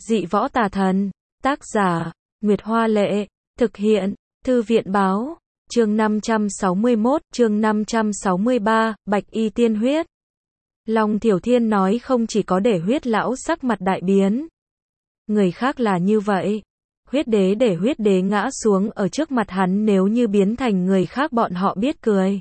Dị võ tà thần. Tác giả, Nguyệt Hoa Lệ. Thực hiện, Thư viện Báo. Chương 561, chương 563, Bạch Y Tiên Huyết. Long Thiểu Thiên nói không chỉ có để huyết lão sắc mặt đại biến. Người khác là như vậy. Huyết đế để huyết đế ngã xuống ở trước mặt hắn, nếu như biến thành người khác bọn họ biết cười.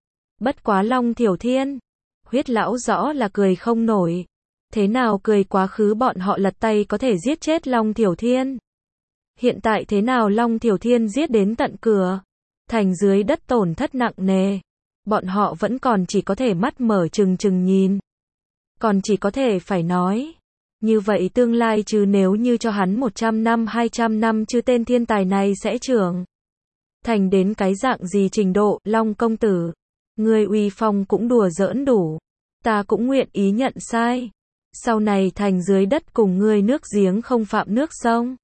Bất quá Long Thiểu Thiên, huyết lão rõ là cười không nổi. Thế nào cười quá khứ bọn họ lật tay có thể giết chết Long Thiểu Thiên. Hiện tại thế nào Long Thiểu Thiên giết đến tận cửa. Thành dưới đất tổn thất nặng nề. Bọn họ vẫn còn chỉ có thể mắt mở trừng trừng nhìn. Còn chỉ có thể phải nói. Như vậy tương lai chứ nếu như cho hắn 100 năm 200 năm chứ tên thiên tài này sẽ trưởng thành đến cái dạng gì trình độ. Long công tử, ngươi uy phong cũng đùa giỡn đủ. Ta cũng nguyện ý nhận sai. Sau này thành dưới đất cùng ngươi nước giếng không phạm nước sông.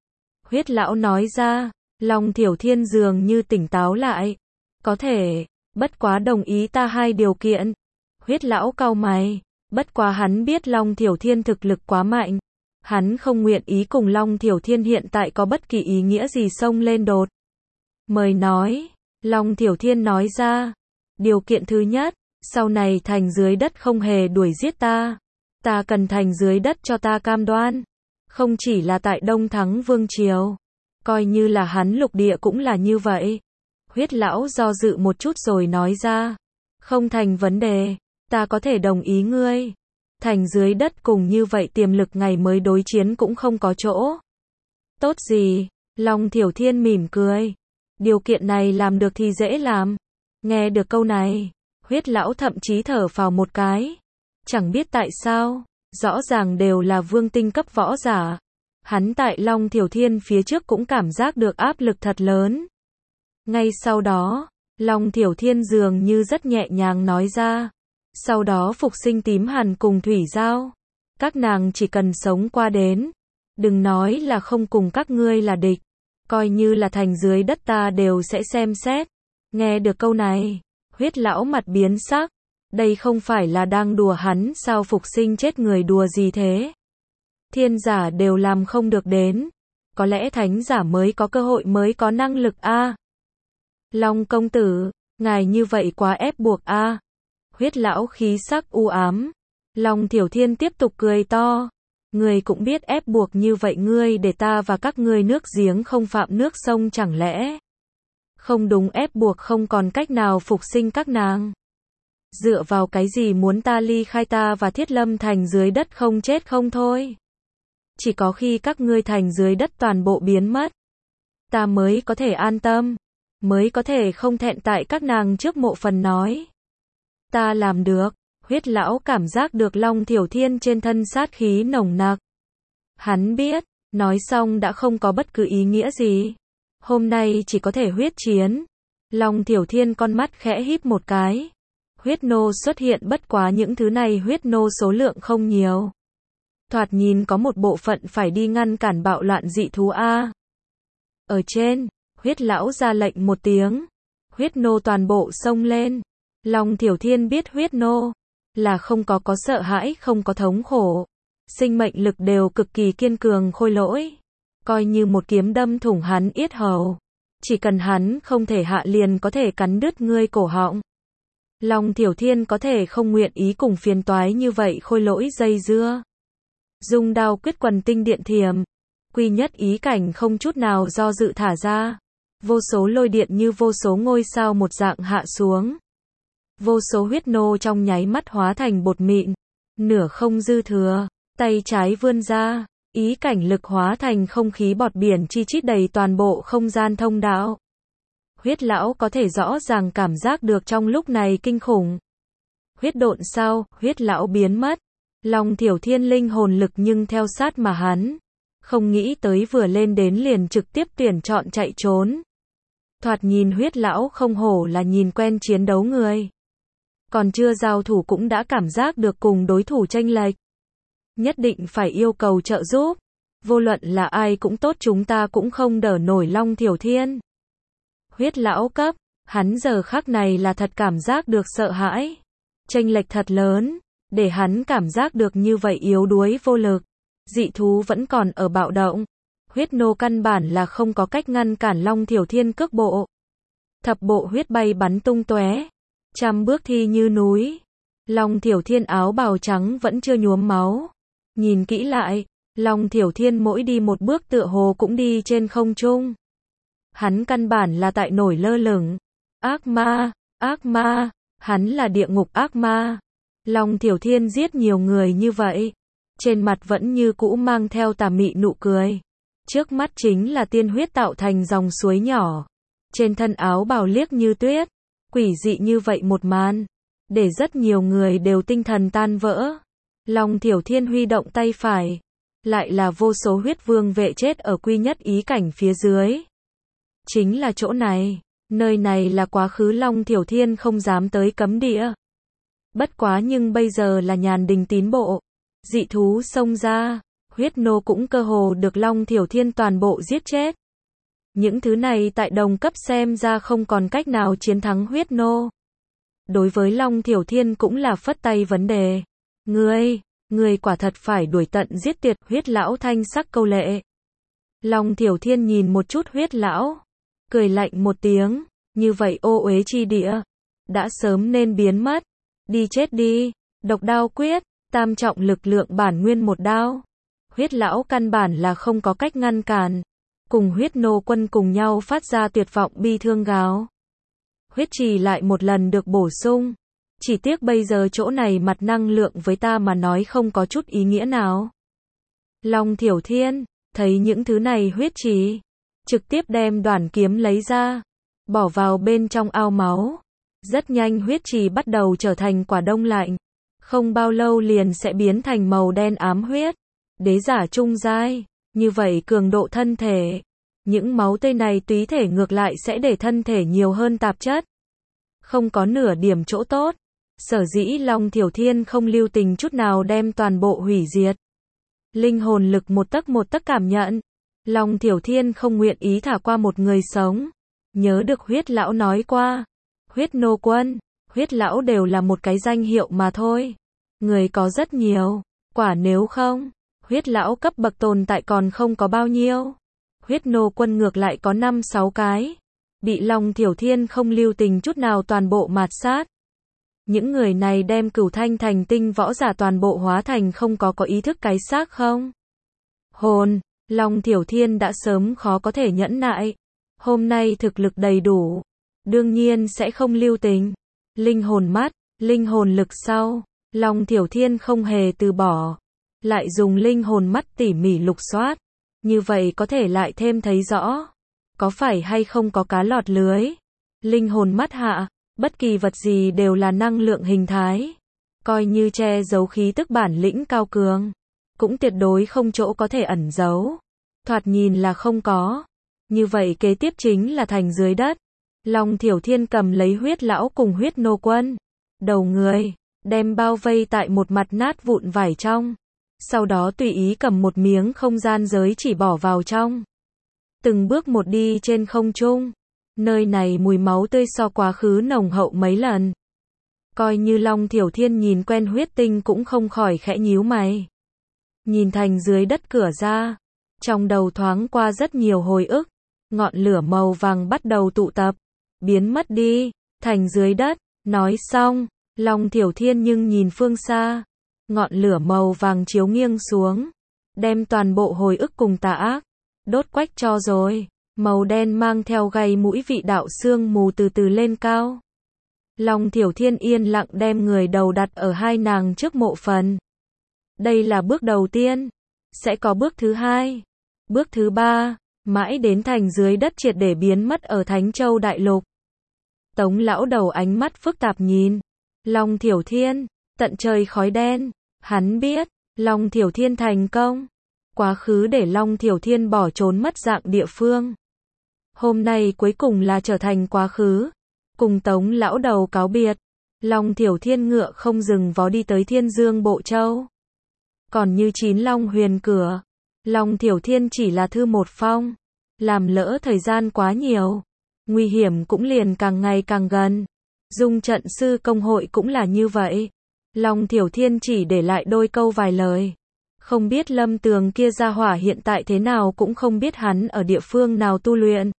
Huyết lão nói ra. Long Thiểu Thiên dường như tỉnh táo lại. Có thể, bất quá đồng ý ta hai điều kiện. Huyết lão cau mày. Bất quá hắn biết Long Thiểu Thiên thực lực quá mạnh. Hắn không nguyện ý cùng Long Thiểu Thiên hiện tại có bất kỳ ý nghĩa gì xông lên đột. Mời nói. Long Thiểu Thiên nói ra. Điều kiện thứ nhất, sau này thành dưới đất không hề đuổi giết ta. Ta cần thành dưới đất cho ta cam đoan. Không chỉ là tại Đông Thắng Vương Triều. Coi như là hắn lục địa cũng là như vậy. Huyết lão do dự một chút rồi nói ra. Không thành vấn đề. Ta có thể đồng ý ngươi. Thành dưới đất cùng như vậy tiềm lực ngày mới đối chiến cũng không có chỗ. Tốt gì? Long Thiểu Thiên mỉm cười. Điều kiện này làm được thì dễ làm. Nghe được câu này, huyết lão thậm chí thở phào một cái. Chẳng biết tại sao, rõ ràng đều là vương tinh cấp võ giả. Hắn tại Long Thiểu Thiên phía trước cũng cảm giác được áp lực thật lớn. Ngay sau đó, Long Thiểu Thiên dường như rất nhẹ nhàng nói ra. Sau đó phục sinh tím hàn cùng thủy giao. Các nàng chỉ cần sống qua đến. Đừng nói là không cùng các ngươi là địch. Coi như là thành dưới đất ta đều sẽ xem xét. Nghe được câu này, huyết lão mặt biến sắc. Đây không phải là đang đùa hắn sao, phục sinh chết người đùa gì thế? Thiên giả đều làm không được đến. Có lẽ thánh giả mới có cơ hội mới có năng lực a. Long công tử, ngài như vậy quá ép buộc a. Huyết lão khí sắc u ám. Long Thiểu Thiên tiếp tục cười to. Ngươi cũng biết ép buộc như vậy ngươi để ta và các ngươi nước giếng không phạm nước sông chẳng lẽ? Không đúng, ép buộc không còn cách nào phục sinh các nàng. Dựa vào cái gì muốn ta ly khai ta và Thiết Lâm thành dưới đất không chết không thôi? Chỉ có khi các ngươi thành dưới đất toàn bộ biến mất, ta mới có thể an tâm, mới có thể không thẹn tại các nàng trước mộ phần nói. Ta làm được. Huyết lão cảm giác được Long Thiểu Thiên trên thân sát khí nồng nặc. Hắn biết, nói xong đã không có bất cứ ý nghĩa gì. Hôm nay chỉ có thể huyết chiến. Long Thiểu Thiên con mắt khẽ híp một cái. Huyết nô xuất hiện, bất quá những thứ này huyết nô số lượng không nhiều. Thoạt nhìn có một bộ phận phải đi ngăn cản bạo loạn dị thú a. Ở trên, huyết lão ra lệnh một tiếng. Huyết nô toàn bộ xông lên. Long Thiểu Thiên biết huyết nô là không có sợ hãi, không có thống khổ. Sinh mệnh lực đều cực kỳ kiên cường khôi lỗi. Coi như một kiếm đâm thủng hắn yết hầu. Chỉ cần hắn không thể hạ liền có thể cắn đứt ngươi cổ họng. Long Thiểu Thiên có thể không nguyện ý cùng phiền toái như vậy khôi lỗi dây dưa. Dung đao quyết quần tinh điện thiểm. Quy nhất ý cảnh không chút nào do dự thả ra. Vô số lôi điện như vô số ngôi sao một dạng hạ xuống. Vô số huyết nô trong nháy mắt hóa thành bột mịn. Nửa không dư thừa. Tay trái vươn ra. Ý cảnh lực hóa thành không khí bọt biển chi chít đầy toàn bộ không gian thông đạo. Huyết lão có thể rõ ràng cảm giác được trong lúc này kinh khủng. Huyết độn sau, huyết lão biến mất. Long Thiểu Thiên linh hồn lực nhưng theo sát mà hắn. Không nghĩ tới vừa lên đến liền trực tiếp tuyển chọn chạy trốn. Thoạt nhìn huyết lão không hổ là nhìn quen chiến đấu người. Còn chưa giao thủ cũng đã cảm giác được cùng đối thủ chênh lệch. Nhất định phải yêu cầu trợ giúp. Vô luận là ai cũng tốt, chúng ta cũng không đỡ nổi Long Thiểu Thiên. Huyết lão cấp, hắn giờ khắc này là thật cảm giác được sợ hãi. Chênh lệch thật lớn, để hắn cảm giác được như vậy yếu đuối vô lực. dị thú vẫn còn ở bạo động. Huyết nô căn bản là không có cách ngăn cản Long Thiểu Thiên cước bộ. Thập bộ huyết bay bắn tung tóe, trăm bước thi như núi. Long Thiểu Thiên áo bào trắng vẫn chưa nhuốm máu. Nhìn kỹ lại, Long Thiểu Thiên mỗi đi một bước tựa hồ cũng đi trên không trung. Hắn căn bản là tại nổi lơ lửng. Ác ma, hắn là địa ngục ác ma. Long Thiểu Thiên giết nhiều người như vậy, trên mặt vẫn như cũ mang theo tà mị nụ cười. Trước mắt chính là tiên huyết tạo thành dòng suối nhỏ. Trên thân áo bào liếc như tuyết, quỷ dị như vậy một màn, để rất nhiều người đều tinh thần tan vỡ. Long Thiểu Thiên huy động tay phải, lại là vô số huyết vương vệ chết ở quy nhất ý cảnh phía dưới. Chính là chỗ này, nơi này là quá khứ Long Thiểu Thiên không dám tới cấm địa. Bất quá nhưng bây giờ là Nhàn Đình tín bộ, dị thú xông ra, huyết nô cũng cơ hồ được Long Thiểu Thiên toàn bộ giết chết. Những thứ này tại đồng cấp xem ra không còn cách nào chiến thắng huyết nô. Đối với Long Thiểu Thiên cũng là phất tay vấn đề. Ngươi quả thật phải đuổi tận giết tuyệt. Huyết lão thanh sắc câu lệ. Long Thiểu Thiên nhìn một chút huyết lão, cười lạnh một tiếng, như vậy ô uế chi địa, đã sớm nên biến mất. Đi chết đi, độc đao quyết, tam trọng lực lượng bản nguyên một đao. Huyết lão căn bản là không có cách ngăn cản. Cùng huyết nô quân cùng nhau phát ra tuyệt vọng bi thương gào. Huyết trì lại một lần được bổ sung. Chỉ tiếc bây giờ chỗ này mặt năng lượng với ta mà nói không có chút ý nghĩa nào. Long Thiểu Thiên, thấy những thứ này huyết trì, trực tiếp đem đoản kiếm lấy ra, bỏ vào bên trong ao máu. Rất nhanh huyết trì bắt đầu trở thành quả đông lạnh. Không bao lâu liền sẽ biến thành màu đen ám huyết. Đế giả trung giai, như vậy cường độ thân thể. Những máu tươi này túy thể ngược lại sẽ để thân thể nhiều hơn tạp chất. Không có nửa điểm chỗ tốt. Sở dĩ Long Thiểu Thiên không lưu tình chút nào đem toàn bộ hủy diệt. Linh hồn lực một tấc cảm nhận. Long Thiểu Thiên không nguyện ý thả qua một người sống. Nhớ được huyết lão nói qua. Huyết nô quân, huyết lão đều là một cái danh hiệu mà thôi. Người có rất nhiều. Quả nếu không, huyết lão cấp bậc tồn tại còn không có bao nhiêu. Huyết nô quân ngược lại có 5-6 cái. Bị Long Thiểu Thiên không lưu tình chút nào toàn bộ mạt sát. Những người này đem Cửu Thanh thành tinh võ giả toàn bộ hóa thành không có ý thức cái xác không? Hồn, Long Thiểu Thiên đã sớm khó có thể nhẫn nại. Hôm nay thực lực đầy đủ, đương nhiên sẽ không lưu tình. Linh hồn mắt, linh hồn lực sau, Long Thiểu Thiên không hề từ bỏ. Lại dùng linh hồn mắt tỉ mỉ lục soát. Như vậy có thể lại thêm thấy rõ. Có phải hay không có cá lọt lưới. Linh hồn mắt hạ, bất kỳ vật gì đều là năng lượng hình thái. Coi như che giấu khí tức bản lĩnh cao cường. Cũng tuyệt đối không chỗ có thể ẩn giấu. Thoạt nhìn là không có. Như vậy kế tiếp chính là thành dưới đất. Long Thiểu Thiên cầm lấy huyết lão cùng huyết nô quân. Đầu người, đem bao vây tại một mặt nát vụn vải trong. Sau đó tùy ý cầm một miếng không gian giới chỉ bỏ vào trong. Từng bước một đi trên không trung. Nơi này mùi máu tươi so quá khứ nồng hậu mấy lần. Coi như Long Thiểu Thiên nhìn quen huyết tinh cũng không khỏi khẽ nhíu mày. Nhìn thành dưới đất cửa ra. Trong đầu thoáng qua rất nhiều hồi ức. Ngọn lửa màu vàng bắt đầu tụ tập. Biến mất đi. Thành dưới đất. Nói xong. Long Thiểu Thiên nhưng nhìn phương xa. Ngọn lửa màu vàng chiếu nghiêng xuống. Đem toàn bộ hồi ức cùng tà ác. Đốt quách cho rồi. Màu đen mang theo gay mũi vị đạo sương mù từ từ lên cao. Long Thiểu Thiên yên lặng đem người đầu đặt ở hai nàng trước mộ phần. Đây là bước đầu tiên. Sẽ có bước thứ hai. Bước thứ ba. Mãi đến thành dưới đất triệt để biến mất ở Thánh Châu Đại Lục. Tống lão đầu ánh mắt phức tạp nhìn. Long Thiểu Thiên. Tận trời khói đen. Hắn biết. Long Thiểu Thiên thành công. Quá khứ để Long Thiểu Thiên bỏ trốn mất dạng địa phương. Hôm nay cuối cùng là trở thành quá khứ. Cùng Tống lão đầu cáo biệt. Long Thiểu Thiên ngựa không dừng vó đi tới Thiên Dương Bộ Châu. Còn như 9 Long Huyền cửa. Long Thiểu Thiên chỉ là thư một phong. Làm lỡ thời gian quá nhiều. Nguy hiểm cũng liền càng ngày càng gần. Dung trận sư công hội cũng là như vậy. Long Thiểu Thiên chỉ để lại đôi câu vài lời. Không biết Lâm Tường kia gia hỏa hiện tại thế nào, cũng không biết hắn ở địa phương nào tu luyện.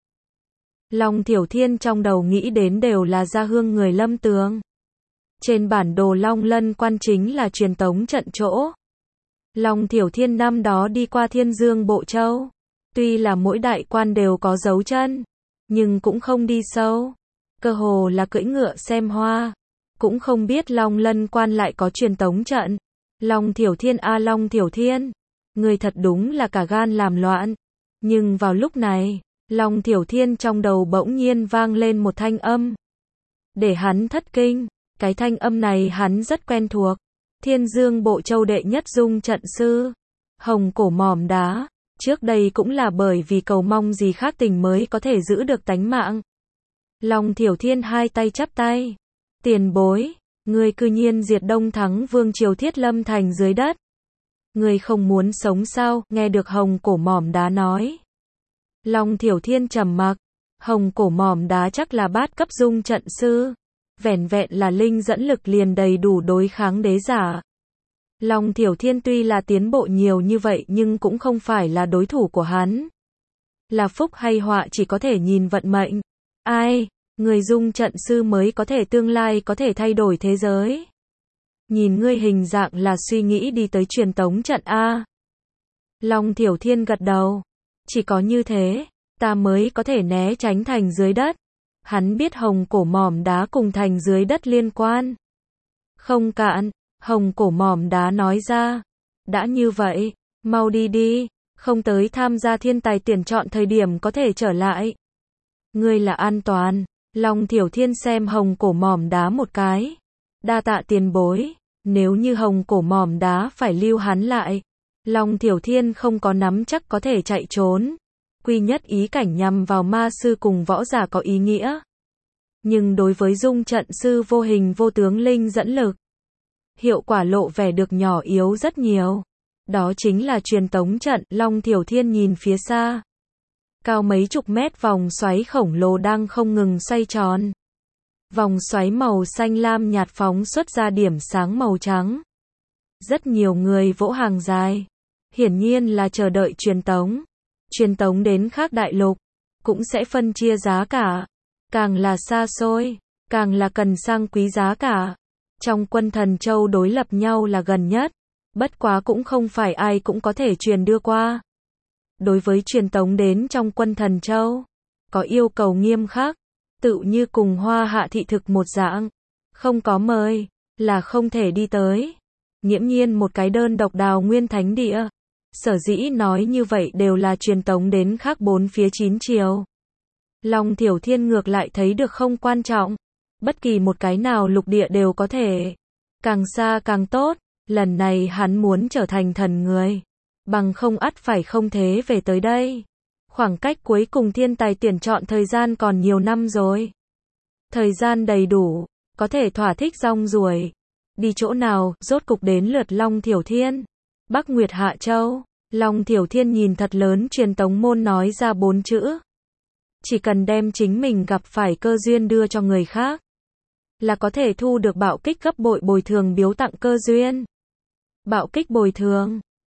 Long Thiểu Thiên trong đầu nghĩ đến đều là gia hương người Lâm Tường. Trên bản đồ Long Lân quan chính là truyền tống trận chỗ. Long Thiểu Thiên năm đó đi qua Thiên Dương Bộ Châu. Tuy là mỗi đại quan đều có dấu chân, nhưng cũng không đi sâu. Cơ hồ là cưỡi ngựa xem hoa. Cũng không biết Long Lân quan lại có truyền tống trận. Long Thiểu Thiên a Long Thiểu Thiên, người thật đúng là cả gan làm loạn. Nhưng vào lúc này, Long Thiểu Thiên trong đầu bỗng nhiên vang lên một thanh âm. Để hắn thất kinh, cái thanh âm này hắn rất quen thuộc. Thiên Dương Bộ Châu đệ nhất dung trận sư, Hồng Cổ Mỏm Đá. Trước đây cũng là bởi vì cầu mong gì khác tình mới có thể giữ được tánh mạng. Long Thiểu Thiên hai tay chắp tay. Tiền bối, người cư nhiên diệt Đông Thắng Vương triều Thiết Lâm thành dưới đất. Người không muốn sống sao? Nghe được Hồng Cổ Mỏm Đá nói. Long Thiểu Thiên trầm mặc. Hồng Cổ Mỏm Đá chắc là bát cấp dung trận sư. Vẻn vẹn là linh dẫn lực liền đầy đủ đối kháng đế giả. Long Thiểu Thiên tuy là tiến bộ nhiều như vậy nhưng cũng không phải là đối thủ của hắn. Là phúc hay họa chỉ có thể nhìn vận mệnh. Ai, người dung trận sư mới có thể tương lai có thể thay đổi thế giới. Nhìn ngươi hình dạng là suy nghĩ đi tới truyền tống trận A. Long Thiểu Thiên gật đầu. Chỉ có như thế, ta mới có thể né tránh thành dưới đất. Hắn biết Hồng Cổ Mỏm Đá cùng thành dưới đất liên quan. Không cạn, Hồng Cổ Mỏm Đá nói ra. Đã như vậy, mau đi đi, không tới tham gia thiên tài tuyển chọn thời điểm có thể trở lại. Ngươi là an toàn. Long Thiểu Thiên xem Hồng Cổ Mỏm Đá một cái. Đa tạ tiền bối. Nếu như Hồng Cổ Mỏm Đá phải lưu hắn lại, Long Thiểu Thiên không có nắm chắc có thể chạy trốn. Quy nhất ý cảnh nhằm vào ma sư cùng võ giả có ý nghĩa. Nhưng đối với dung trận sư vô hình vô tướng linh dẫn lực, hiệu quả lộ vẻ được nhỏ yếu rất nhiều. Đó chính là truyền tống trận. Long Thiểu Thiên nhìn phía xa. Cao mấy chục mét vòng xoáy khổng lồ đang không ngừng xoay tròn. Vòng xoáy màu xanh lam nhạt phóng xuất ra điểm sáng màu trắng. Rất nhiều người vỗ hàng dài. Hiển nhiên là chờ đợi truyền tống. Truyền tống đến khác đại lục, cũng sẽ phân chia giá cả. Càng là xa xôi, càng là cần sang quý giá cả. Trong quân Thần Châu đối lập nhau là gần nhất. Bất quá cũng không phải ai cũng có thể truyền đưa qua. Đối với truyền tống đến trong quân Thần Châu, có yêu cầu nghiêm khắc. Tự như cùng Hoa Hạ thị thực một dạng. Không có mời, là không thể đi tới. Nghiễm nhiên một cái đơn độc Đào Nguyên Thánh Địa. Sở dĩ nói như vậy đều là truyền tống đến khác bốn phía 9 chiều. Long Thiểu Thiên ngược lại thấy được không quan trọng. Bất kỳ một cái nào lục địa đều có thể. Càng xa càng tốt. Lần này hắn muốn trở thành thần người. Bằng không ắt phải không thế về tới đây. Khoảng cách cuối cùng thiên tài tuyển chọn thời gian còn nhiều năm rồi. Thời gian đầy đủ. Có thể thỏa thích rong ruổi. Đi chỗ nào, rốt cục đến lượt Long Thiểu Thiên. Bắc Nguyệt Hạ Châu. Long Thiểu Thiên nhìn thật lớn truyền tống môn nói ra 4 chữ. Chỉ cần đem chính mình gặp phải cơ duyên đưa cho người khác, là có thể thu được bạo kích gấp bội bồi thường biếu tặng cơ duyên. Bạo kích bồi thường.